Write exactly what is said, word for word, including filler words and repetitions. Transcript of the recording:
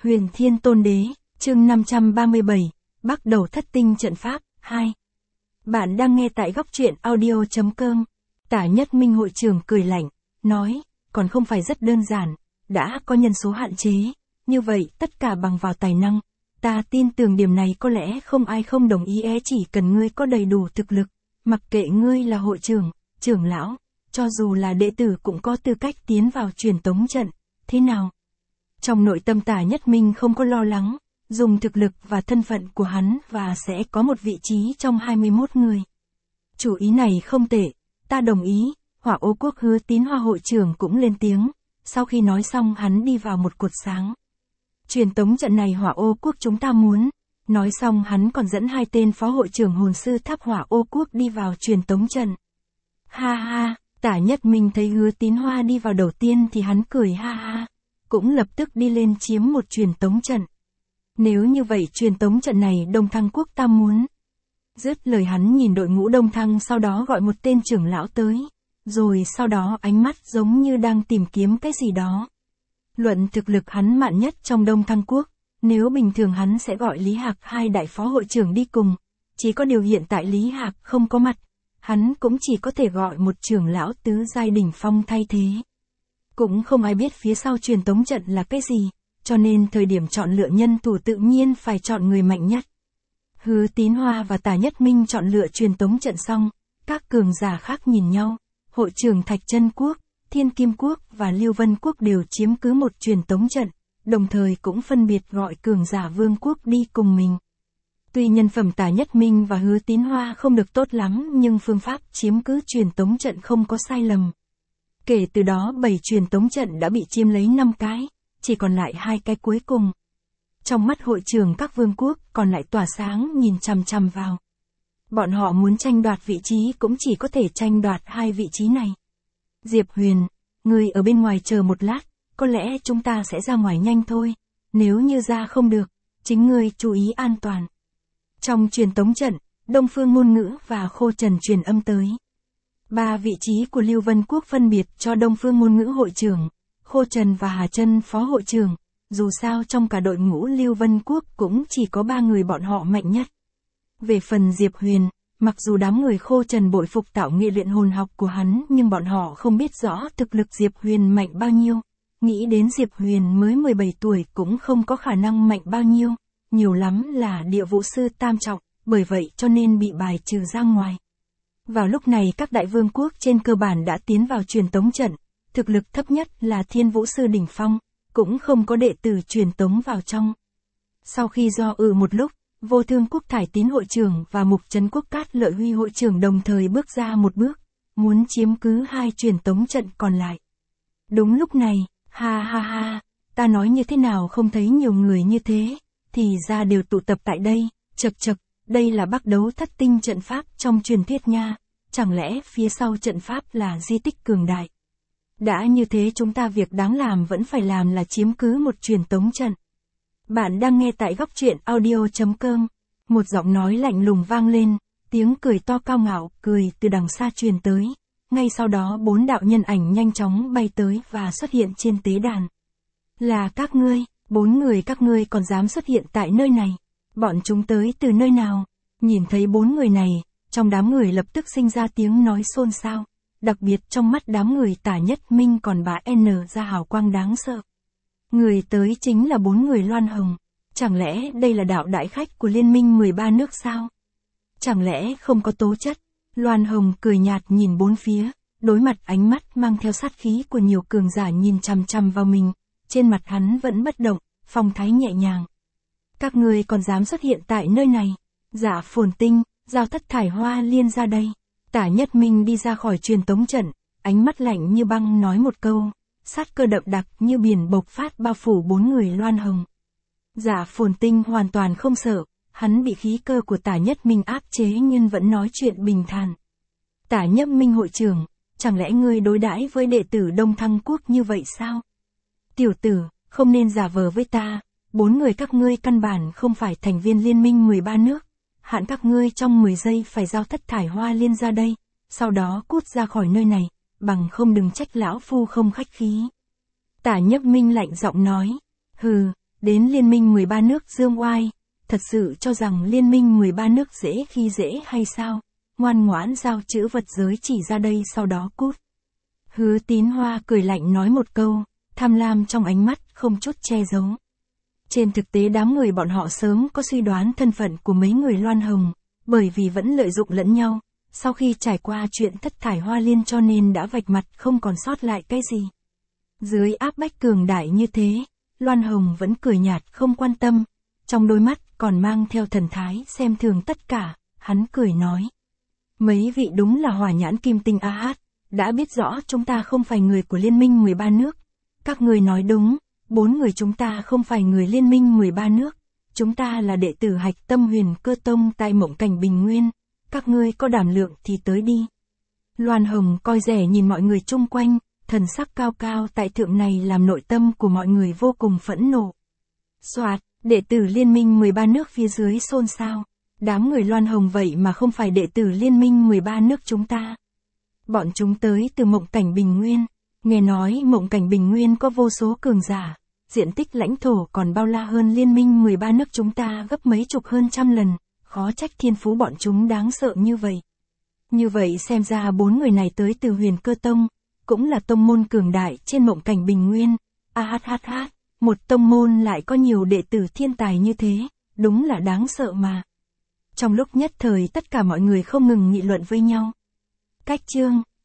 Huyền Thiên Tôn Đế, chương năm trăm ba mươi bảy, bắt đầu thất tinh trận pháp, hai. Bạn đang nghe tại góc truyện audio.com. Tả Nhất Minh hội trưởng cười lạnh, nói, còn không phải rất đơn giản, đã có nhân số hạn chế, như vậy tất cả bằng vào tài năng. Ta tin tưởng điểm này có lẽ không ai không đồng ý é chỉ cần ngươi có đầy đủ thực lực, mặc kệ ngươi là hội trưởng, trưởng lão, cho dù là đệ tử cũng có tư cách tiến vào truyền tống trận, thế nào? Trong nội tâm Tả Nhất Minh không có lo lắng, dùng thực lực và thân phận của hắn và sẽ có một vị trí trong hai mươi mốt người. Chủ ý này không tệ, ta đồng ý. Hỏa Ô Quốc Hứa Tín Hoa hội trưởng cũng lên tiếng, sau khi nói xong hắn đi vào một cột sáng. Truyền tống trận này Hỏa Ô Quốc chúng ta muốn. Nói xong hắn còn dẫn hai tên phó hội trưởng hồn sư tháp Hỏa Ô Quốc đi vào truyền tống trận. Ha ha, Tả Nhất Minh thấy Hứa Tín Hoa đi vào đầu tiên thì hắn cười ha ha, cũng lập tức đi lên chiếm một truyền tống trận. Nếu như vậy truyền tống trận này Đông Thăng Quốc ta muốn. Dứt lời hắn nhìn đội ngũ Đông Thăng, sau đó gọi một tên trưởng lão tới, rồi sau đó ánh mắt giống như đang tìm kiếm cái gì đó. Luận thực lực hắn mạnh nhất trong Đông Thăng Quốc, nếu bình thường hắn sẽ gọi Lý Hạc hai đại phó hội trưởng đi cùng, chỉ có điều hiện tại Lý Hạc không có mặt, hắn cũng chỉ có thể gọi một trưởng lão tứ giai đỉnh phong thay thế. Cũng không ai biết phía sau truyền tống trận là cái gì, cho nên thời điểm chọn lựa nhân thủ tự nhiên phải chọn người mạnh nhất. Hứa Tín Hoa và Tả Nhất Minh chọn lựa truyền tống trận xong, các cường giả khác nhìn nhau, hội trưởng Thạch Chân Quốc, Thiên Kim Quốc và Lưu Vân Quốc đều chiếm cứ một truyền tống trận, đồng thời cũng phân biệt gọi cường giả Vương Quốc đi cùng mình. Tuy nhân phẩm Tả Nhất Minh và Hứa Tín Hoa không được tốt lắm nhưng phương pháp chiếm cứ truyền tống trận không có sai lầm. Kể từ đó bảy truyền tống trận đã bị chiếm lấy năm cái, chỉ còn lại hai cái cuối cùng. Trong mắt hội trưởng các vương quốc còn lại tỏa sáng nhìn chằm chằm vào. Bọn họ muốn tranh đoạt vị trí cũng chỉ có thể tranh đoạt hai vị trí này. Diệp Huyền, ngươi ở bên ngoài chờ một lát, có lẽ chúng ta sẽ ra ngoài nhanh thôi, nếu như ra không được, chính ngươi chú ý an toàn. Trong truyền tống trận, Đông Phương Ngôn Ngữ và Khô Trần truyền âm tới. Ba vị trí của Lưu Vân Quốc phân biệt cho Đông Phương Ngôn Ngữ hội trưởng, Khô Trần và Hà Chân phó hội trưởng, dù sao trong cả đội ngũ Lưu Vân Quốc cũng chỉ có ba người bọn họ mạnh nhất. Về phần Diệp Huyền, mặc dù đám người Khô Trần bội phục tạo nghệ luyện hồn học của hắn nhưng bọn họ không biết rõ thực lực Diệp Huyền mạnh bao nhiêu. Nghĩ đến Diệp Huyền mới mười bảy tuổi cũng không có khả năng mạnh bao nhiêu, nhiều lắm là địa vũ sư tam trọng, bởi vậy cho nên bị bài trừ ra ngoài. Vào lúc này các đại vương quốc trên cơ bản đã tiến vào truyền tống trận, thực lực thấp nhất là Thiên Vũ Sư đỉnh phong, cũng không có đệ tử truyền tống vào trong. Sau khi do dự một lúc, Vô Thương Quốc Thải Tín hội trưởng và Mục Trấn Quốc Cát Lợi Huy hội trưởng đồng thời bước ra một bước, muốn chiếm cứ hai truyền tống trận còn lại. Đúng lúc này, ha ha ha, ta nói như thế nào không thấy nhiều người như thế, thì ra đều tụ tập tại đây, chật chật, đây là bắt đấu thất tinh trận pháp trong truyền thuyết nha, chẳng lẽ phía sau trận pháp là di tích cường đại. Đã như thế chúng ta việc đáng làm vẫn phải làm là chiếm cứ một truyền tống trận. Bạn đang nghe tại góc truyện audio.com. Một giọng nói lạnh lùng vang lên, tiếng cười to cao ngạo, cười từ đằng xa truyền tới. Ngay sau đó bốn đạo nhân ảnh nhanh chóng bay tới và xuất hiện trên tế đàn. Là các ngươi, bốn người các ngươi còn dám xuất hiện tại nơi này. Bọn chúng tới từ nơi nào? Nhìn thấy bốn người này, trong đám người lập tức sinh ra tiếng nói xôn xao. Đặc biệt trong mắt đám người Tả Nhất Minh còn bá N ra hào quang đáng sợ. Người tới chính là bốn người Loan Hồng. Chẳng lẽ đây là đạo đại khách của Liên minh mười ba nước sao? Chẳng lẽ không có tố chất? Loan Hồng cười nhạt nhìn bốn phía, đối mặt ánh mắt mang theo sát khí của nhiều cường giả nhìn chằm chằm vào mình. Trên mặt hắn vẫn bất động, phong thái nhẹ nhàng. Các ngươi còn dám xuất hiện tại nơi này? Dạ Phồn Tinh, Giao Thất Thải Hoa Liên ra đây. Tả Nhất Minh đi ra khỏi truyền tống trận, ánh mắt lạnh như băng nói một câu, sát cơ đậm đặc như biển bộc phát bao phủ bốn người Loan Hồng. Dạ Phồn Tinh hoàn toàn không sợ, hắn bị khí cơ của Tả Nhất Minh áp chế nhưng vẫn nói chuyện bình thản. Tả Nhất Minh hội trưởng, chẳng lẽ ngươi đối đãi với đệ tử Đông Thăng Quốc như vậy sao? Tiểu tử, không nên giả vờ với ta, bốn người các ngươi căn bản không phải thành viên Liên minh mười ba nước. Hạn các ngươi trong mười giây phải giao Thất Thải Hoa Liên ra đây, sau đó cút ra khỏi nơi này, bằng không đừng trách lão phu không khách khí. Tả Nhất Minh lạnh giọng nói, hừ, đến Liên minh mười ba nước dương oai, thật sự cho rằng Liên minh mười ba nước dễ khi dễ hay sao, ngoan ngoãn giao chữ vật giới chỉ ra đây sau đó cút. Hứa Tín Hoa cười lạnh nói một câu, tham lam trong ánh mắt không chút che giấu. Trên thực tế đám người bọn họ sớm có suy đoán thân phận của mấy người Loan Hồng, bởi vì vẫn lợi dụng lẫn nhau, sau khi trải qua chuyện thất thải hoa liên cho nên đã vạch mặt không còn sót lại cái gì. Dưới áp bách cường đại như thế, Loan Hồng vẫn cười nhạt không quan tâm, trong đôi mắt còn mang theo thần thái xem thường tất cả, hắn cười nói. Mấy vị đúng là hỏa nhãn kim tinh a hát, đã biết rõ chúng ta không phải người của Liên minh mười ba nước. Các người nói đúng, bốn người chúng ta không phải người Liên minh mười ba nước, chúng ta là đệ tử Hạch Tâm Huyền Cơ Tông tại Mộng Cảnh Bình Nguyên, các ngươi có đảm lượng thì tới đi. Loan Hồng coi rẻ nhìn mọi người chung quanh, thần sắc cao cao tại thượng này làm nội tâm của mọi người vô cùng phẫn nộ. Soạt, đệ tử Liên minh mười ba nước phía dưới xôn xao, đám người Loan Hồng vậy mà không phải đệ tử Liên minh mười ba nước chúng ta. Bọn chúng tới từ Mộng Cảnh Bình Nguyên, nghe nói Mộng Cảnh Bình Nguyên có vô số cường giả, diện tích lãnh thổ còn bao la hơn Liên minh mười ba nước chúng ta gấp mấy chục hơn trăm lần, khó trách thiên phú bọn chúng đáng sợ như vậy. Như vậy xem ra bốn người này tới từ Huyền Cơ Tông, cũng là tông môn cường đại trên Mộng Cảnh Bình Nguyên. A hát hát hát, một tông môn lại có nhiều đệ tử thiên tài như thế, đúng là đáng sợ mà. Trong lúc nhất thời tất cả mọi người không ngừng nghị luận với nhau. Cách chương